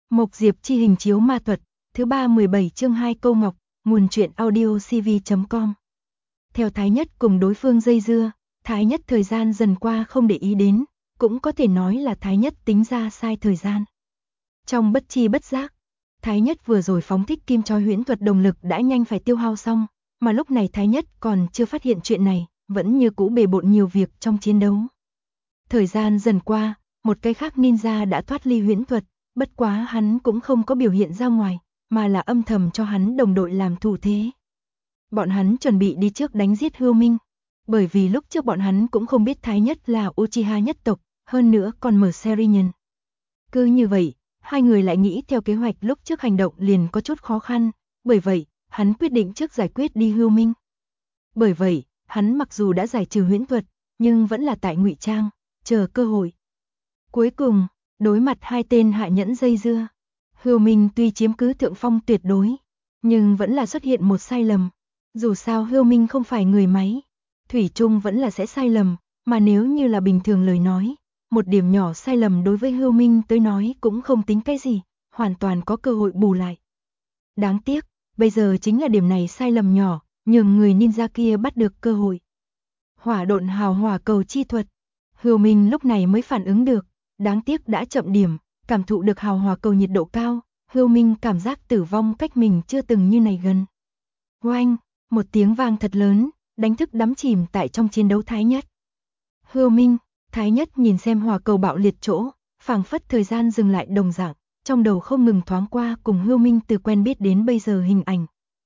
Mộc Diệp chi hình chiếu ma thuật, thứ 317 chương 2 câu ngọc, nguồn truyện audio cv.com. Theo Thái Nhất cùng đối phương dây dưa, Thái Nhất thời gian dần qua không để ý đến, cũng có thể nói là Thái Nhất tính ra sai thời gian. Trong bất chi bất giác, Thái Nhất vừa rồi phóng thích kim chói huyễn thuật đồng lực đã nhanh phải tiêu hao xong, mà lúc này Thái Nhất còn chưa phát hiện chuyện này, vẫn như cũ bề bộn nhiều việc trong chiến đấu. Thời gian dần qua, một cái khác ninja đã thoát ly huyễn thuật, bất quá hắn cũng không có biểu hiện ra ngoài, mà là âm thầm cho hắn đồng đội làm thủ thế. Bọn hắn chuẩn bị đi trước đánh giết Hưu Minh, bởi vì lúc trước bọn hắn cũng không biết Thái Nhất là Uchiha nhất tộc, hơn nữa còn mở Serinhân. Cứ như vậy, hai người lại nghĩ theo kế hoạch lúc trước hành động liền có chút khó khăn, bởi vậy, hắn quyết định trước giải quyết đi Hưu Minh. Bởi vậy, hắn mặc dù đã giải trừ huyễn thuật, nhưng vẫn là tại ngụy trang, chờ cơ hội. Cuối cùng, đối mặt hai tên hạ nhẫn dây dưa, Hưu Minh tuy chiếm cứ thượng phong tuyệt đối, nhưng vẫn là xuất hiện một sai lầm. Dù sao Hưu Minh không phải người máy, thủy chung vẫn là sẽ sai lầm, mà nếu như là bình thường lời nói, một điểm nhỏ sai lầm đối với Hưu Minh tới nói cũng không tính cái gì, hoàn toàn có cơ hội bù lại. Đáng tiếc, bây giờ chính là điểm này sai lầm nhỏ, nhường người ninja kia bắt được cơ hội. Hỏa độn hào hỏa cầu chi thuật, Hưu Minh lúc này mới phản ứng được, đáng tiếc đã chậm điểm, cảm thụ được hào hỏa cầu nhiệt độ cao, Hưu Minh cảm giác tử vong cách mình chưa từng như này gần. Oanh, một tiếng vang thật lớn, đánh thức đắm chìm tại trong chiến đấu Thái Nhất. Hưu Minh, Thái Nhất nhìn xem hỏa cầu bạo liệt chỗ, phảng phất thời gian dừng lại đồng dạng, trong đầu không ngừng thoáng qua cùng Hưu Minh từ quen biết đến bây giờ hình ảnh.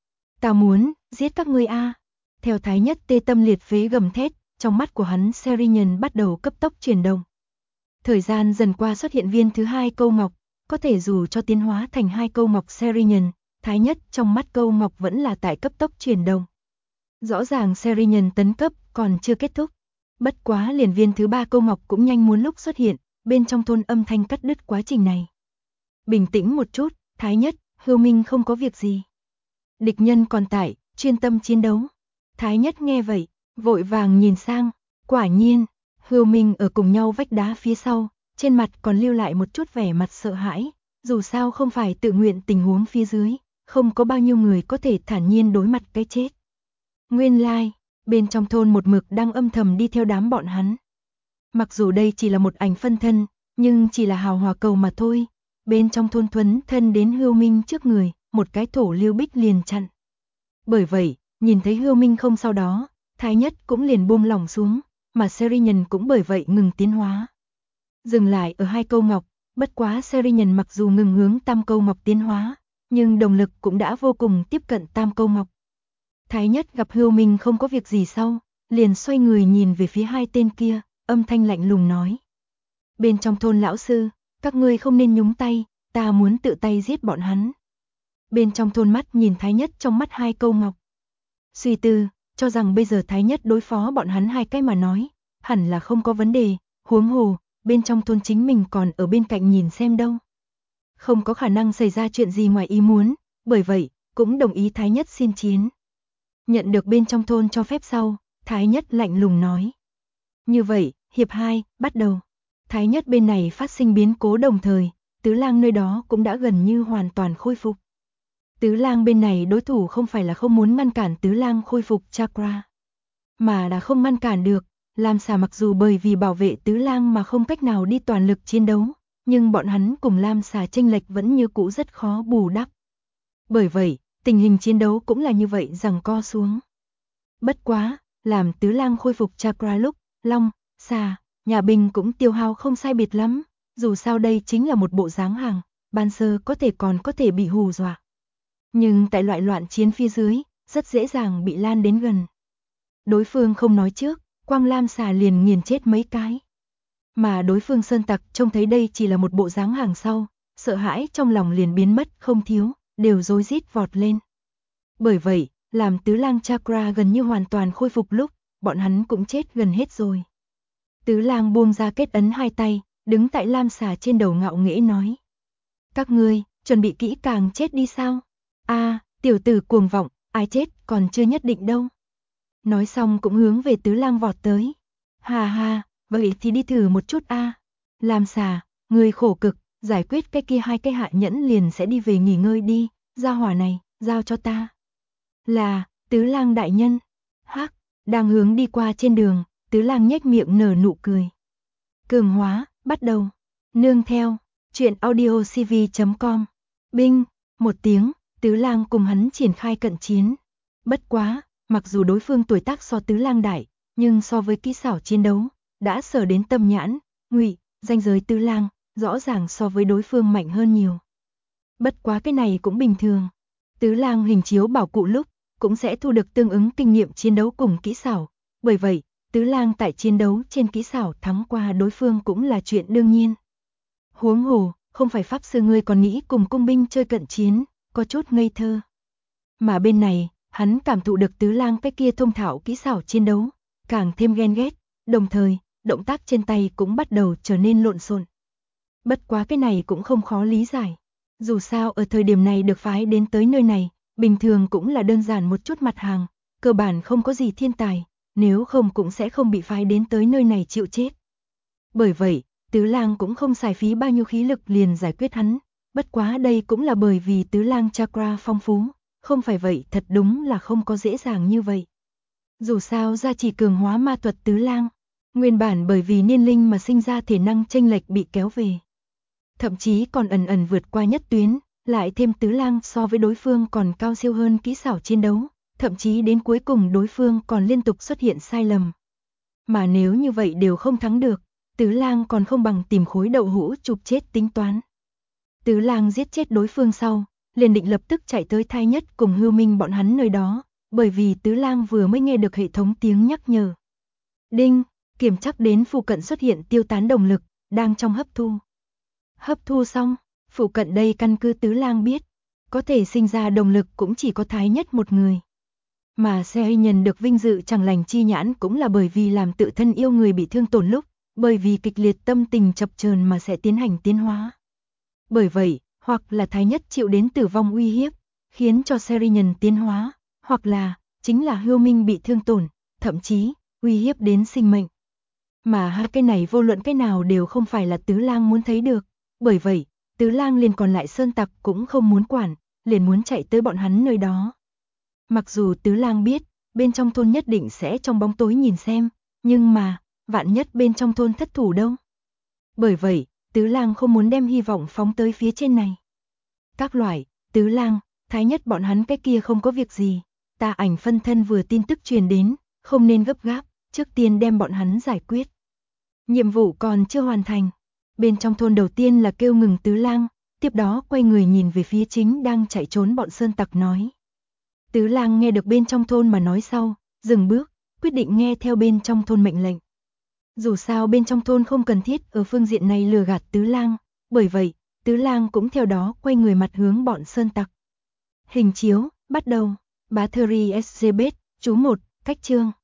Ta muốn giết các ngươi a. Theo Thái Nhất tê tâm liệt phế gầm thét, trong mắt của hắn Serinhân bắt đầu cấp tốc chuyển động. Thời gian dần qua xuất hiện viên thứ hai câu ngọc, có thể dù cho tiến hóa thành hai câu ngọc Serinhân, Thái Nhất trong mắt câu ngọc vẫn là tại cấp tốc chuyển động. Rõ ràng Serinhân tấn cấp còn chưa kết thúc, bất quá liền viên thứ ba câu ngọc cũng nhanh muốn lúc xuất hiện, bên trong thôn âm thanh cắt đứt quá trình này. Bình tĩnh một chút, Thái Nhất, Hưu Minh không có việc gì. Địch nhân còn tại, chuyên tâm chiến đấu. Thái Nhất nghe vậy, vội vàng nhìn sang, quả nhiên, Hưu Minh ở cùng nhau vách đá phía sau, trên mặt còn lưu lại một chút vẻ mặt sợ hãi, dù sao không phải tự nguyện tình huống phía dưới, không có bao nhiêu người có thể thản nhiên đối mặt cái chết. Nguyên lai, bên trong thôn một mực đang âm thầm đi theo đám bọn hắn. Mặc dù đây chỉ là một ảnh phân thân, nhưng chỉ là hào hỏa cầu mà thôi, bên trong thôn thuấn thân đến Hưu Minh trước người, một cái thổ lưu bích liền chặn. Bởi vậy, nhìn thấy Hưu Minh không sau đó, Thái Nhất cũng liền buông lỏng xuống, mà Serinhân cũng bởi vậy ngừng tiến hóa. Dừng lại ở hai câu ngọc, bất quá Serinhân mặc dù ngừng hướng tam câu ngọc tiến hóa, nhưng động lực cũng đã vô cùng tiếp cận tam câu ngọc. Thái Nhất gặp Hưu Minh không có việc gì sau, liền xoay người nhìn về phía hai tên kia, âm thanh lạnh lùng nói. Bên trong thôn lão sư, các ngươi không nên nhúng tay, ta muốn tự tay giết bọn hắn. Bên trong thôn mắt nhìn Thái Nhất trong mắt hai câu ngọc. Suy tư, cho rằng bây giờ Thái Nhất đối phó bọn hắn hai cái mà nói, hẳn là không có vấn đề, huống hồ, bên trong thôn chính mình còn ở bên cạnh nhìn xem đâu. Không có khả năng xảy ra chuyện gì ngoài ý muốn, bởi vậy, cũng đồng ý Thái Nhất xin chiến. Nhận được bên trong thôn cho phép sau, Thái Nhất lạnh lùng nói. Như vậy, hiệp 2, bắt đầu. Thái Nhất bên này phát sinh biến cố đồng thời, Tứ Lang nơi đó cũng đã gần như hoàn toàn khôi phục. Tứ Lang bên này đối thủ không phải là không muốn ngăn cản Tứ Lang khôi phục chakra, mà là không ngăn cản được. Lam Xà mặc dù bởi vì bảo vệ Tứ Lang mà không cách nào đi toàn lực chiến đấu, nhưng bọn hắn cùng Lam Xà chênh lệch vẫn như cũ rất khó bù đắp. Bởi vậy, tình hình chiến đấu cũng là như vậy giằng co xuống. Bất quá, làm Tứ Lang khôi phục chakra lúc, Long, Xà, Nhà Bình cũng tiêu hao không sai biệt lắm, dù sao đây chính là một bộ dáng hàng, ban sơ còn có thể bị hù dọa. Nhưng tại loại loạn chiến phía dưới, rất dễ dàng bị lan đến gần. Đối phương không nói trước, quang Lam Xà liền nghiền chết mấy cái. Mà đối phương sơn tặc trông thấy đây chỉ là một bộ dáng hàng sau, sợ hãi trong lòng liền biến mất không thiếu, đều rối rít vọt lên. Bởi vậy, làm Tứ Lang chakra gần như hoàn toàn khôi phục lúc, bọn hắn cũng chết gần hết rồi. Tứ Lang buông ra kết ấn hai tay, đứng tại Lam Xà trên đầu ngạo nghễ nói. Các ngươi, chuẩn bị kỹ càng chết đi sao? Tiểu tử cuồng vọng, ai chết còn chưa nhất định đâu. Nói xong cũng hướng về Tứ Lang vọt tới. Vậy thì đi thử một chút a. Lam Xà, ngươi khổ cực, Giải quyết cái kia hai cái hạ nhẫn liền sẽ đi về nghỉ ngơi đi, gia hỏa này, giao cho ta. Là, Tứ Lang đại nhân. Hắc, đang hướng đi qua trên đường, Tứ Lang nhếch miệng nở nụ cười. Cường hóa, bắt đầu. Nương theo, truyện audiocv.com. Binh, một tiếng, Tứ Lang cùng hắn triển khai cận chiến. Bất quá, mặc dù đối phương tuổi tác so Tứ Lang đại, nhưng so với kỹ xảo chiến đấu, đã sở đến tâm nhãn, ngụy, danh giới Tứ Lang, rõ ràng so với đối phương mạnh hơn nhiều. Bất quá cái này cũng bình thường. Tứ Lang hình chiếu bảo cụ lúc, cũng sẽ thu được tương ứng kinh nghiệm chiến đấu cùng kỹ xảo. Bởi vậy, Tứ Lang tại chiến đấu trên kỹ xảo thắng qua đối phương cũng là chuyện đương nhiên. Huống hồ, không phải pháp sư ngươi còn nghĩ cùng cung binh chơi cận chiến, có chút ngây thơ. Mà bên này, hắn cảm thụ được Tứ Lang cái kia thông thạo kỹ xảo chiến đấu, càng thêm ghen ghét, đồng thời, động tác trên tay cũng bắt đầu trở nên lộn xộn. Bất quá cái này cũng không khó lý giải. Dù sao ở thời điểm này được phái đến tới nơi này, bình thường cũng là đơn giản một chút mặt hàng, cơ bản không có gì thiên tài, nếu không cũng sẽ không bị phái đến tới nơi này chịu chết. Bởi vậy, Tứ Lang cũng không xài phí bao nhiêu khí lực liền giải quyết hắn, bất quá đây cũng là bởi vì Tứ Lang chakra phong phú, không phải vậy thật đúng là không có dễ dàng như vậy. Dù sao gia trì cường hóa ma thuật Tứ Lang, nguyên bản bởi vì niên linh mà sinh ra thể năng chênh lệch bị kéo về. Thậm chí còn ẩn ẩn vượt qua nhất tuyến, lại thêm Tứ Lang so với đối phương còn cao siêu hơn kỹ xảo chiến đấu, thậm chí đến cuối cùng đối phương còn liên tục xuất hiện sai lầm. Mà nếu như vậy đều không thắng được, Tứ Lang còn không bằng tìm khối đậu hũ chụp chết tính toán. Tứ Lang giết chết đối phương sau, liền định lập tức chạy tới Thái Nhất cùng Hưu Minh bọn hắn nơi đó, bởi vì Tứ Lang vừa mới nghe được hệ thống tiếng nhắc nhở. Đinh, kiểm chắc đến phụ cận xuất hiện tiêu tán đồng lực, đang trong hấp thu. Hấp thu xong, phụ cận đây căn cứ Tứ Lang biết, có thể sinh ra đồng lực cũng chỉ có Thái Nhất một người. Mà Seri nhận được vinh dự chẳng lành chi nhãn cũng là bởi vì làm tự thân yêu người bị thương tổn lúc, bởi vì kịch liệt tâm tình chập chờn mà sẽ tiến hành tiến hóa. Bởi vậy, hoặc là Thái Nhất chịu đến tử vong uy hiếp, khiến cho Seri nhận tiến hóa, hoặc là, chính là Hưu Minh bị thương tổn, thậm chí, uy hiếp đến sinh mệnh. Mà hai cái này vô luận cái nào đều không phải là Tứ Lang muốn thấy được, bởi vậy, Tứ Lang liền còn lại sơn tặc cũng không muốn quản, liền muốn chạy tới bọn hắn nơi đó. Mặc dù Tứ Lang biết, bên trong thôn nhất định sẽ trong bóng tối nhìn xem, nhưng mà, vạn nhất bên trong thôn thất thủ đâu. Bởi vậy, Tứ Lang không muốn đem hy vọng phóng tới phía trên này. Các loại, Tứ Lang, Thái Nhất bọn hắn cái kia không có việc gì, Tà Ảnh phân thân vừa tin tức truyền đến, không nên gấp gáp, trước tiên đem bọn hắn giải quyết. Nhiệm vụ còn chưa hoàn thành. Bên trong thôn đầu tiên là kêu ngừng Tứ Lang, tiếp đó quay người nhìn về phía chính đang chạy trốn bọn sơn tặc nói. Tứ Lang nghe được bên trong thôn mà nói sau, dừng bước, quyết định nghe theo bên trong thôn mệnh lệnh. Dù sao bên trong thôn không cần thiết ở phương diện này lừa gạt Tứ Lang, bởi vậy, Tứ Lang cũng theo đó quay người mặt hướng bọn sơn tặc. Hình chiếu, bắt đầu, Battery SGB, chú 1, cách chương.